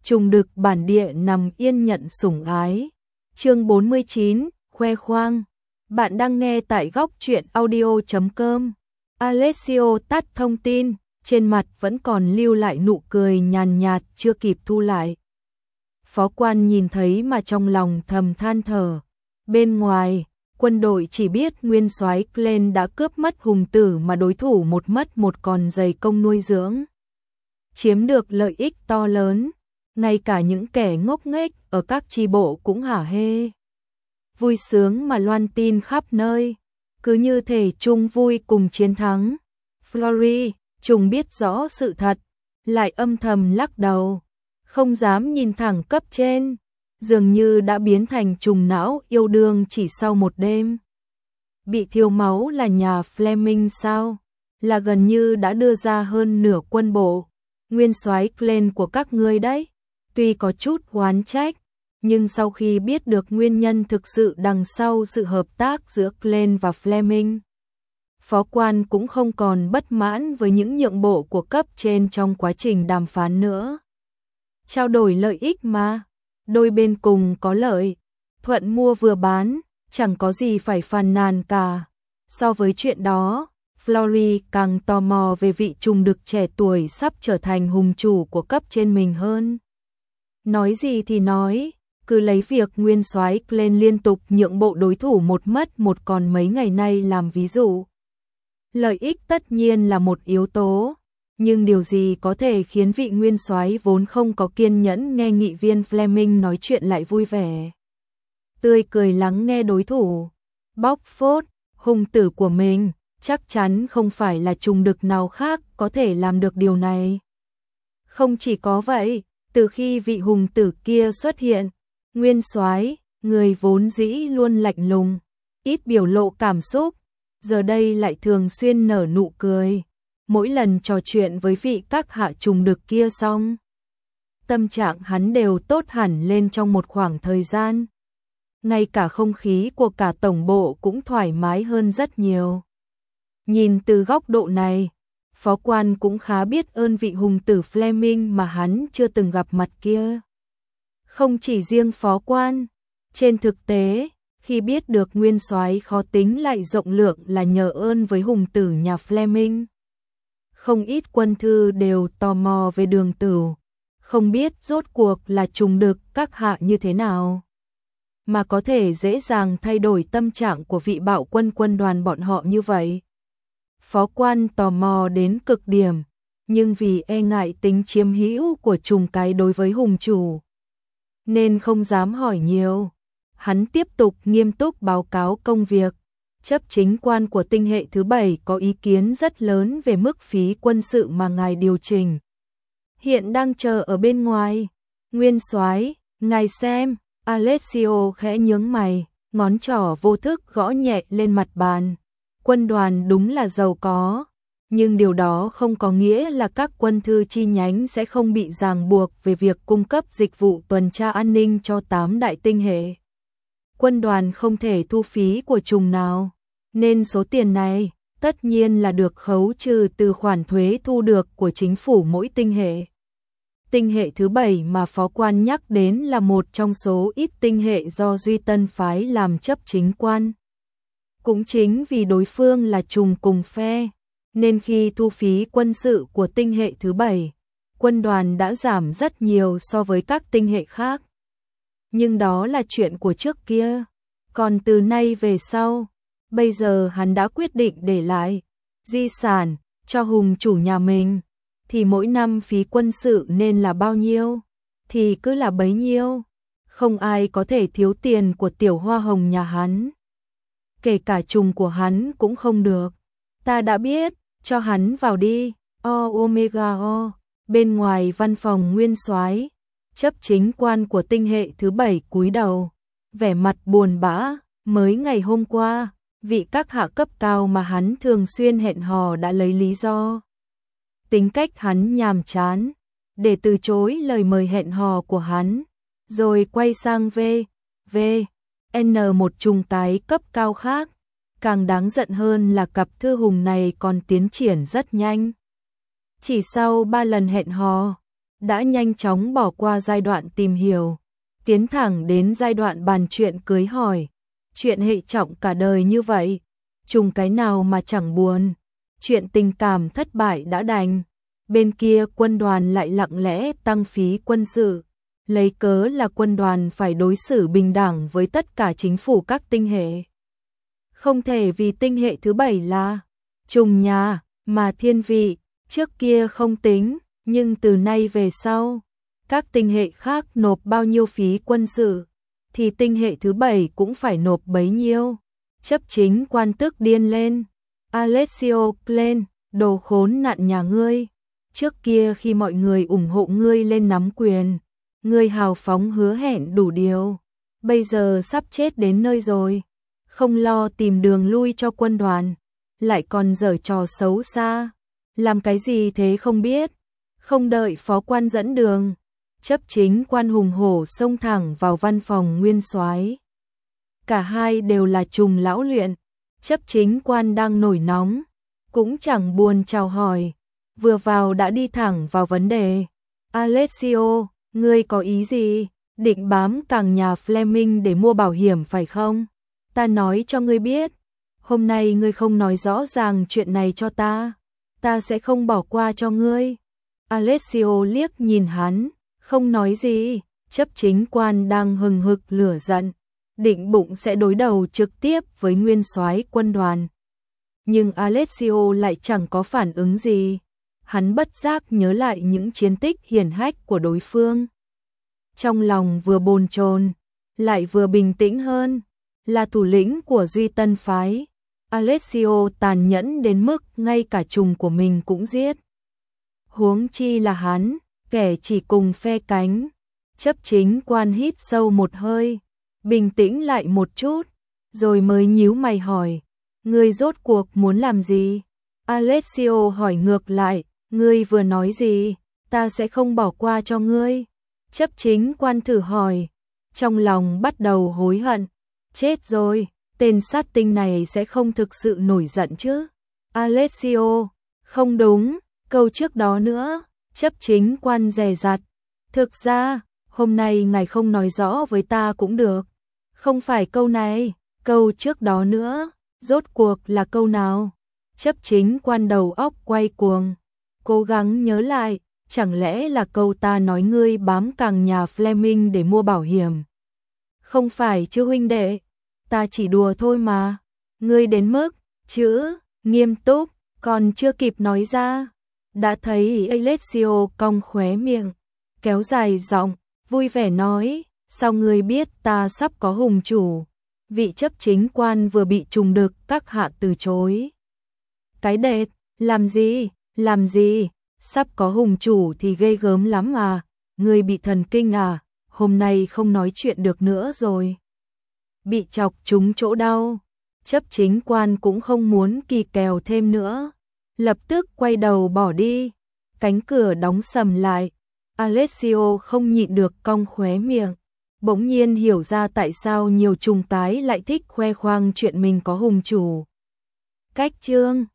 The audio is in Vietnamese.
trùng đực bản địa nằm yên nhận sủng ái. Chương 49, khoe khoang. Bạn đang nghe tại góc truyện audio.com. Alessio tắt thông tin, trên mặt vẫn còn lưu lại nụ cười nhàn nhạt chưa kịp thu lại. Phó quan nhìn thấy mà trong lòng thầm than thở. Bên ngoài, quân đội chỉ biết nguyên soái Glenn đã cướp mất hùng tử mà đối thủ một mất một còn dày công nuôi dưỡng. Chiếm được lợi ích to lớn, ngay cả những kẻ ngốc nghếch ở các chi bộ cũng hả hê. Vui sướng mà loan tin khắp nơi, cứ như thể chung vui cùng chiến thắng. Flory, Trùng biết rõ sự thật, lại âm thầm lắc đầu, không dám nhìn thẳng cấp trên, dường như đã biến thành trùng não yêu đương chỉ sau một đêm. Bị thiêu máu là nhà Fleming sao? Là gần như đã đưa ra hơn nửa quân bộ, nguyên soái Glenn của các ngươi đấy. Tuy có chút oán trách, nhưng sau khi biết được nguyên nhân thực sự đằng sau sự hợp tác giữa Glenn và Fleming, phó quan cũng không còn bất mãn với những nhượng bộ của cấp trên trong quá trình đàm phán nữa. Trao đổi lợi ích mà, đôi bên cùng có lợi, thuận mua vừa bán, chẳng có gì phải phàn nàn cả. So với chuyện đó, Flory càng tò mò về vị trùng đực trẻ tuổi sắp trở thành hùng chủ của cấp trên mình hơn. Nói gì thì nói, cứ lấy việc nguyên soái Glenn liên tục nhượng bộ đối thủ một mất một còn mấy ngày nay làm ví dụ. Lợi ích tất nhiên là một yếu tố, nhưng điều gì có thể khiến vị nguyên soái vốn không có kiên nhẫn nghe nghị viên Fleming nói chuyện lại vui vẻ, tươi cười lắng nghe đối thủ, bóc phốt hung tử của mình. Chắc chắn không phải là trùng đực nào khác có thể làm được điều này. Không chỉ có vậy, từ khi vị hùng tử kia xuất hiện, nguyên soái, người vốn dĩ luôn lạnh lùng, ít biểu lộ cảm xúc, giờ đây lại thường xuyên nở nụ cười. Mỗi lần trò chuyện với vị các hạ trùng đực kia xong, tâm trạng hắn đều tốt hẳn lên trong một khoảng thời gian. Ngay cả không khí của cả tổng bộ cũng thoải mái hơn rất nhiều. Nhìn từ góc độ này, phó quan cũng khá biết ơn vị hùng tử Fleming mà hắn chưa từng gặp mặt kia. Không chỉ riêng phó quan, trên thực tế, khi biết được nguyên soái khó tính lại rộng lượng là nhờ ơn với hùng tử nhà Fleming. Không ít quân thư đều tò mò về Đường Tửu, không biết rốt cuộc là trùng đực các hạ như thế nào, mà có thể dễ dàng thay đổi tâm trạng của vị bạo quân quân đoàn bọn họ như vậy. Phó quan tò mò đến cực điểm, nhưng vì e ngại tính chiếm hữu của trùng cái đối với hùng chủ, nên không dám hỏi nhiều. Hắn tiếp tục nghiêm túc báo cáo công việc. Chấp chính quan của tinh hệ thứ 7 có ý kiến rất lớn về mức phí quân sự mà ngài điều chỉnh. Hiện đang chờ ở bên ngoài. Nguyên soái, ngài xem. Alessio khẽ nhướng mày, ngón trỏ vô thức gõ nhẹ lên mặt bàn. Quân đoàn đúng là giàu có, nhưng điều đó không có nghĩa là các quân thư chi nhánh sẽ không bị ràng buộc về việc cung cấp dịch vụ tuần tra an ninh cho 8 đại tinh hệ. Quân đoàn không thể thu phí của trùng nào, nên số tiền này tất nhiên là được khấu trừ từ khoản thuế thu được của chính phủ mỗi tinh hệ. Tinh hệ thứ 7 mà phó quan nhắc đến là một trong số ít tinh hệ do Duy Tân phái làm chấp chính quan. Cũng chính vì đối phương là trùng cùng phe, nên khi thu phí quân sự của tinh hệ thứ 7, quân đoàn đã giảm rất nhiều so với các tinh hệ khác. Nhưng đó là chuyện của trước kia, còn từ nay về sau, bây giờ hắn đã quyết định để lại di sản cho hùng chủ nhà mình, thì mỗi năm phí quân sự nên là bao nhiêu, thì cứ là bấy nhiêu. Không ai có thể thiếu tiền của tiểu hoa hồng nhà hắn. Kể cả trùng của hắn cũng không được. Ta đã biết, cho hắn vào đi. Omega O. Bên ngoài văn phòng nguyên soái, chấp chính quan của tinh hệ thứ 7 cúi đầu, vẻ mặt buồn bã. Mới ngày hôm qua, vị các hạ cấp cao mà hắn thường xuyên hẹn hò đã lấy lý do tính cách hắn nhàm chán để từ chối lời mời hẹn hò của hắn, rồi quay sang một trùng cái cấp cao khác. Càng đáng giận hơn là cặp thư hùng này còn tiến triển rất nhanh. Chỉ sau 3 lần hẹn hò, đã nhanh chóng bỏ qua giai đoạn tìm hiểu, tiến thẳng đến giai đoạn bàn chuyện cưới hỏi. Chuyện hệ trọng cả đời như vậy, trùng cái nào mà chẳng buồn. Chuyện tình cảm thất bại đã đành, bên kia quân đoàn lại lặng lẽ tăng phí quân sự, lấy cớ là quân đoàn phải đối xử bình đẳng với tất cả chính phủ các tinh hệ. Không thể vì tinh hệ thứ 7 là trùng nhà mà thiên vị, trước kia không tính, nhưng từ nay về sau, các tinh hệ khác nộp bao nhiêu phí quân sự, thì tinh hệ thứ 7 cũng phải nộp bấy nhiêu. Chấp chính quan tức điên lên. Alessio lên, đồ khốn nạn nhà ngươi. Trước kia khi mọi người ủng hộ ngươi lên nắm quyền, ngươi hào phóng hứa hẹn đủ điều. Bây giờ sắp chết đến nơi rồi, không lo tìm đường lui cho quân đoàn, lại còn giở trò xấu xa. Làm cái gì thế không biết, không đợi phó quan dẫn đường. Chấp chính quan hùng hổ xông thẳng vào văn phòng nguyên soái. Cả hai đều là trùng lão luyện. Chấp chính quan đang nổi nóng, cũng chẳng buồn chào hỏi, vừa vào đã đi thẳng vào vấn đề. Alessio, ngươi có ý gì? Định bám càng nhà Fleming để mua bảo hiểm phải không? Ta nói cho ngươi biết, hôm nay ngươi không nói rõ ràng chuyện này cho ta sẽ không bỏ qua cho ngươi. Alessio liếc nhìn hắn, không nói gì. Chấp chính quan đang hừng hực lửa giận, định bụng sẽ đối đầu trực tiếp với nguyên soái quân đoàn. Nhưng Alessio lại chẳng có phản ứng gì. Hắn bất giác nhớ lại những chiến tích hiển hách của đối phương. Trong lòng vừa bồn chồn, lại vừa bình tĩnh hơn. Là thủ lĩnh của Duy Tân phái, Alessio tàn nhẫn đến mức ngay cả trùng của mình cũng giết. Huống chi là hắn, kẻ chỉ cùng phe cánh. Chấp chính quan hít sâu một hơi, bình tĩnh lại một chút, rồi mới nhíu mày hỏi, ngươi rốt cuộc muốn làm gì? Alessio hỏi ngược lại, ngươi vừa nói gì? Ta sẽ không bỏ qua cho ngươi. Chấp chính quan thử hỏi, trong lòng bắt đầu hối hận, chết rồi, tên sát tinh này sẽ không thực sự nổi giận chứ? Alessio, không đúng, câu trước đó nữa. Chấp chính quan dè dặt, thực ra, hôm nay ngài không nói rõ với ta cũng được. Không phải câu này, câu trước đó nữa, rốt cuộc là câu nào? Chấp chính quan đầu óc quay cuồng, cố gắng nhớ lại, chẳng lẽ là câu ta nói ngươi bám càng nhà Fleming để mua bảo hiểm? Không phải chứ huynh đệ, ta chỉ đùa thôi mà. Ngươi đến mức, chữ, nghiêm túc, còn chưa kịp nói ra. Đã thấy Alessio cong khóe miệng, kéo dài giọng, vui vẻ nói, sao ngươi biết ta sắp có hùng chủ? Vị chấp chính quan vừa bị trùng đực các hạ từ chối. Cái đệt, làm gì, sắp có hùng chủ thì ghê gớm lắm à, ngươi bị thần kinh à, hôm nay không nói chuyện được nữa rồi. Bị chọc trúng chỗ đau, chấp chính quan cũng không muốn kỳ kèo thêm nữa. Lập tức quay đầu bỏ đi, cánh cửa đóng sầm lại. Alessio không nhịn được cong khóe miệng, bỗng nhiên hiểu ra tại sao nhiều trùng tái lại thích khoe khoang chuyện mình có hùng chủ. Cách chương